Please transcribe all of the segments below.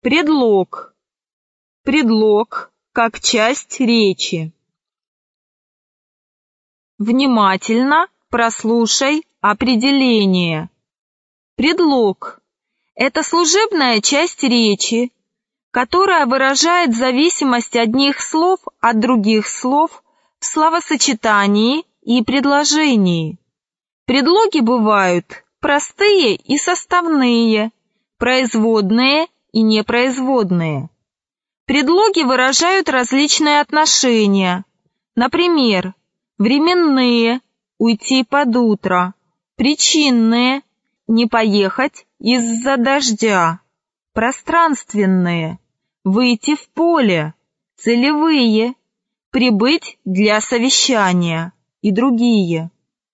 Предлог. Предлог как часть речи. Внимательно прослушай определение. Предлог – это служебная часть речи, которая выражает зависимость одних слов от других слов в словосочетании и предложении. Предлоги бывают простые и составные, производные и непроизводные. Предлоги выражают различные отношения, например, временные – уйти под утро, причинные – не поехать из-за дождя, пространственные – выйти в поле, целевые – прибыть для совещания и другие.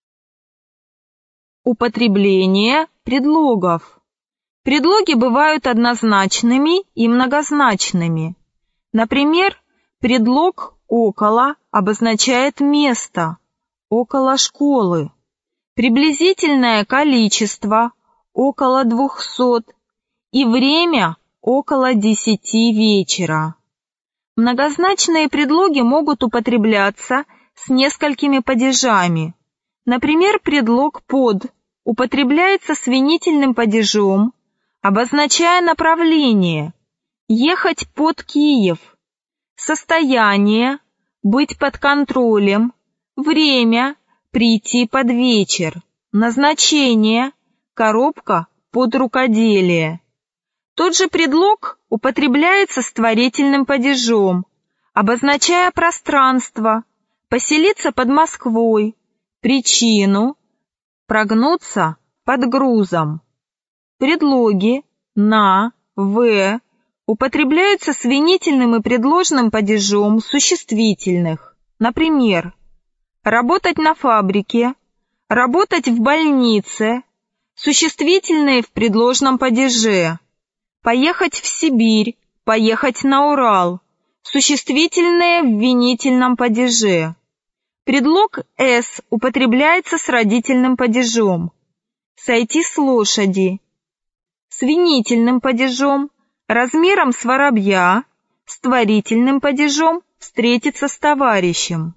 Употребление предлогов. Предлоги бывают однозначными и многозначными. Например, предлог «около» обозначает место, около школы, приблизительное количество, около 200, и время, около 10 вечера. Многозначные предлоги могут употребляться с несколькими падежами. Например, предлог «под» употребляется с винительным падежом, обозначая направление – ехать под Киев, состояние – быть под контролем, время – прийти под вечер, назначение – коробка под рукоделие. Тот же предлог употребляется с творительным падежом, обозначая пространство – поселиться под Москвой, причину – прогнуться под грузом. Предлоги «на», «в» употребляются с винительным и предложным падежом существительных. Например, работать на фабрике, работать в больнице, существительные в предложном падеже, поехать в Сибирь, поехать на Урал, существительные в винительном падеже. Предлог «с» употребляется с родительным падежом. Сойти с лошади. С винительным падежом, размером с воробья, с творительным падежом встретиться с товарищем.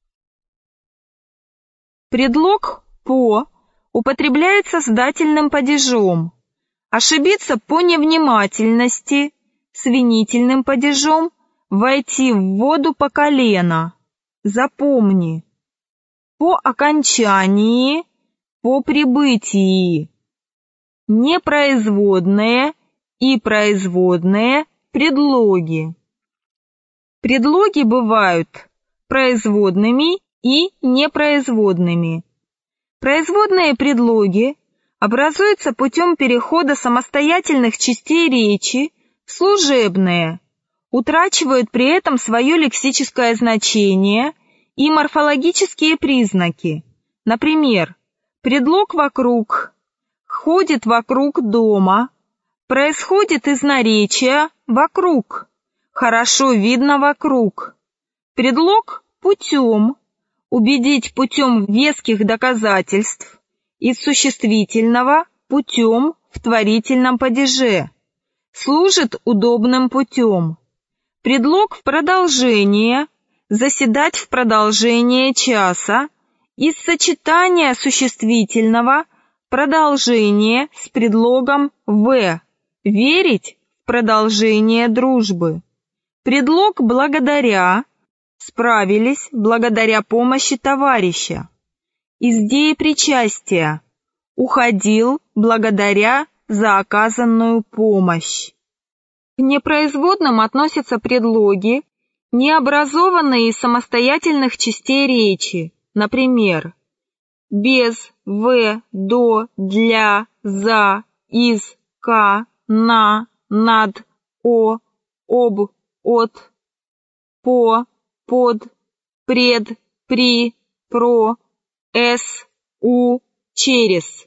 Предлог «по» употребляется с дательным падежом. Ошибиться по невнимательности, с винительным падежом, войти в воду по колено. Запомни. По окончании, по прибытии. Непроизводные и производные предлоги. Предлоги бывают производными и непроизводными. Производные предлоги образуются путем перехода самостоятельных частей речи в служебные, утрачивают при этом свое лексическое значение и морфологические признаки. Например, предлог «вокруг» ходит вокруг дома, происходит из наречия «вокруг», хорошо видно вокруг. Предлог «путем» убедить путем веских доказательств, из существительного «путем» в творительном падеже, служит удобным путем. Предлог в продолжение заседать в продолжение часа, из сочетания существительного продолжение с предлогом «в», верить в продолжение дружбы. Предлог «благодаря» справились благодаря помощи товарища. Из деепричастия уходил благодаря за оказанную помощь. К непроизводным относятся предлоги, не образованные из самостоятельных частей речи, например, без, в, до, для, за, из, к, на, над, о, об, от, по, под, пред, при, про, с, у, через.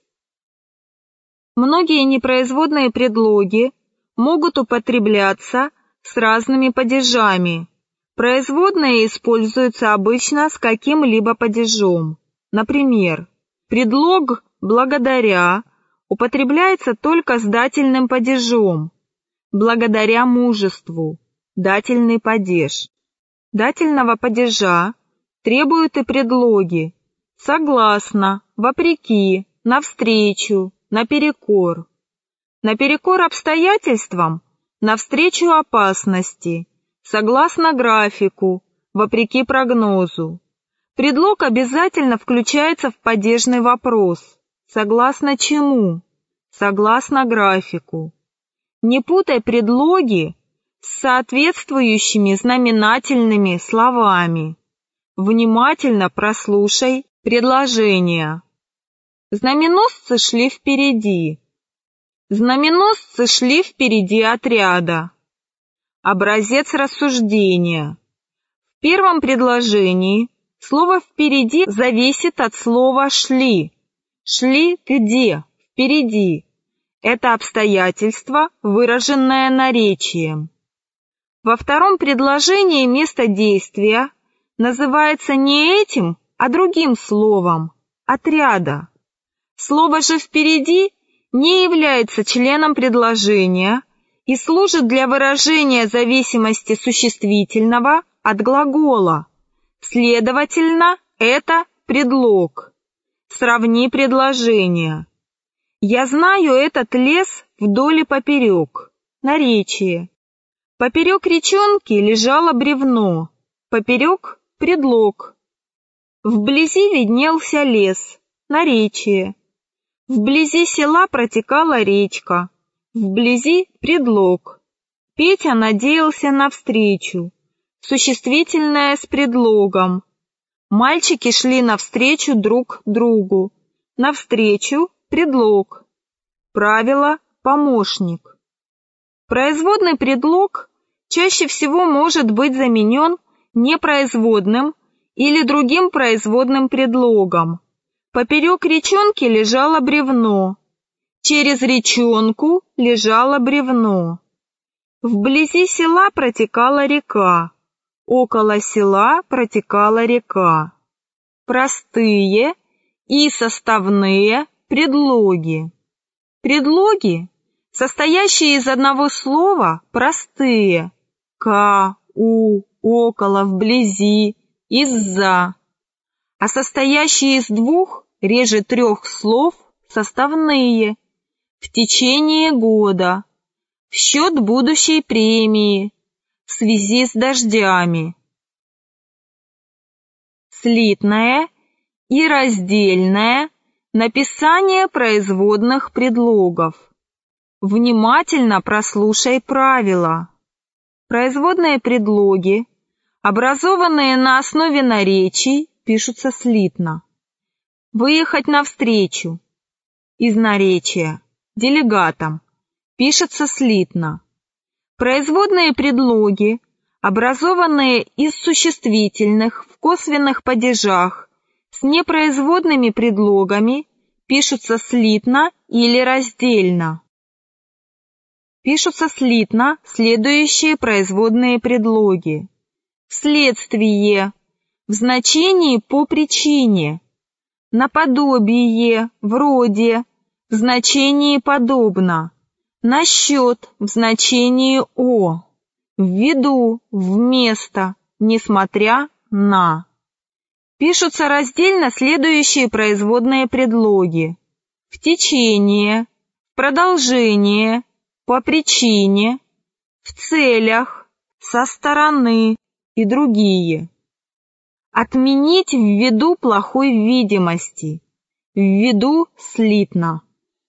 Многие непроизводные предлоги могут употребляться с разными падежами. Производные используются обычно с каким-либо падежом. Например, предлог «благодаря» употребляется только с дательным падежом. благодаря мужеству, дательный падеж. Дательного падежа требуют и предлоги согласно, вопреки, навстречу, наперекор. Наперекор обстоятельствам, навстречу опасности, согласно графику, вопреки прогнозу. Предлог обязательно включается в падежный вопрос. Согласно чему? Согласно графику. Не путай предлоги с соответствующими знаменательными словами. Внимательно прослушай предложения. Знаменосцы шли впереди. Знаменосцы шли впереди отряда. Образец рассуждения. В первом предложении слово «впереди» зависит от слова «шли». Шли где? Впереди. Это обстоятельство, выраженное наречием. Во втором предложении место действия называется не этим, а другим словом – отряда. Слово же «впереди» не является членом предложения и служит для выражения зависимости существительного от глагола. Следовательно, это предлог. Сравни предложения. Я знаю этот лес вдоль и поперек. Наречие. Поперек речонки лежало бревно. Поперек – предлог. Вблизи виднелся лес. Наречие. Вблизи села протекала речка. Вблизи – предлог. Петя надеялся на встречу. Существительное с предлогом. Мальчики шли навстречу друг другу. Навстречу – предлог. Правило – помощник. Производный предлог чаще всего может быть заменен непроизводным или другим производным предлогом. Поперек речонки лежало бревно. Через речонку лежало бревно. Вблизи села протекала река. Около села протекала река. Простые и составные предлоги. Предлоги, состоящие из одного слова, простые. К, у, около, вблизи, из-за. А состоящие из двух, реже трех слов, составные. В течение года. В счет будущей премии. В связи с дождями. Слитное и раздельное написание производных предлогов. Внимательно прослушай правила. Производные предлоги, образованные на основе наречий, пишутся слитно. Выехать навстречу. Из наречия. Делегатам. Пишется слитно. Производные предлоги, образованные из существительных в косвенных падежах с непроизводными предлогами, пишутся слитно или раздельно. Пишутся слитно следующие производные предлоги. Вследствие, в значении по причине, наподобие, вроде, в значении подобно, насчет, в значении о, ввиду, вместо, несмотря на. Пишутся раздельно следующие производные предлоги. В течение, в продолжение, по причине, в целях, со стороны и другие. Отменить ввиду плохой видимости, ввиду слитно.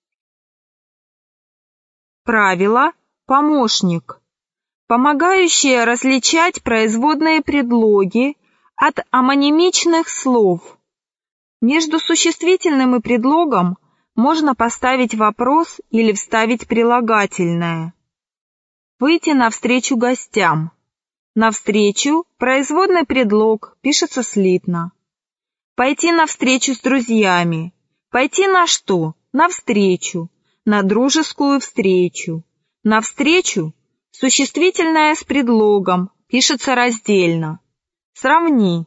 Правило – помощник, помогающее различать производные предлоги от амонимичных слов. Между существительным и предлогом можно поставить вопрос или вставить прилагательное. Выйти навстречу гостям. Навстречу производный предлог пишется слитно. Пойти навстречу с друзьями. Пойти на что? Навстречу. На дружескую встречу. Навстречу существительное с предлогом пишется раздельно. Сравни.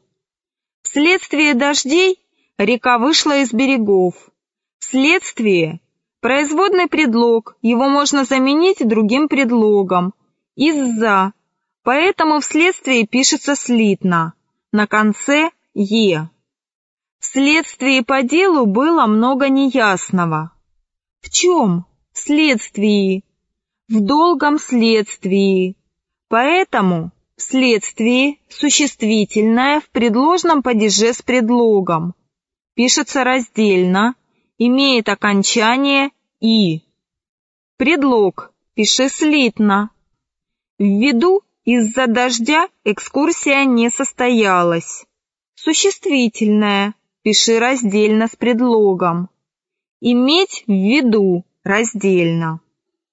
Вследствие дождей река вышла из берегов. Вследствие Производный предлог, его можно заменить другим предлогом «из-за», поэтому вследствие пишется слитно, на конце «е». Вследствие по делу было много неясного. В чем? Вследствие. В долгом следствии. Поэтому вследствие существительное в предложном падеже с предлогом. Пишется раздельно, имеет окончание «и». Предлог пиши слитно. Ввиду из-за дождя экскурсия не состоялась. Существительное пиши раздельно с предлогом. Иметь в виду раздельно.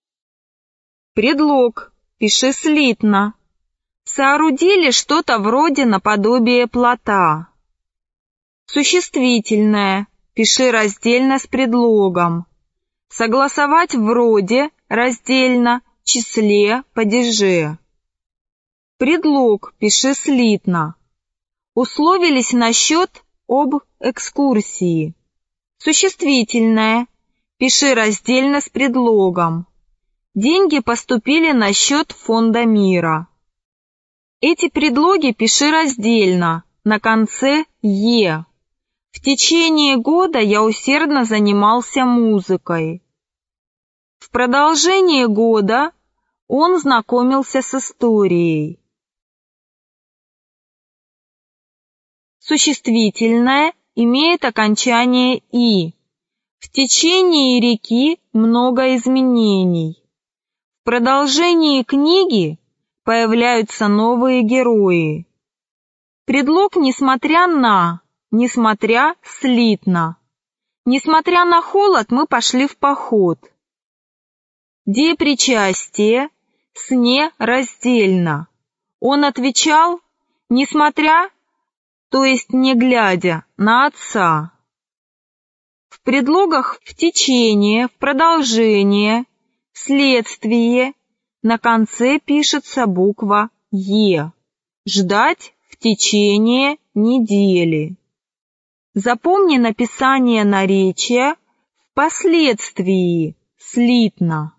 Предлог пиши слитно. Соорудили что-то вроде наподобие плота. Существительное пиши раздельно с предлогом. Согласовать вроде раздельно, числе, падеже. Предлог пиши слитно. Условились насчет об экскурсии. Существительное пиши раздельно с предлогом. Деньги поступили на счет фонда мира. Эти предлоги пиши раздельно, на конце «е». В течение года я усердно занимался музыкой. В продолжение года он знакомился с историей. Существительное имеет окончание «и». В течение реки много изменений. В продолжении книги появляются новые герои. Предлог «несмотря на», «несмотря» слитно. Несмотря на холод, мы пошли в поход. Депричастие «сне» раздельно. Он отвечал «несмотря», то есть не глядя, на отца. В предлогах в течение, в продолжение, вследствие на конце пишется буква «е». Ждать в течение недели. Запомни написание наречия впоследствии слитно.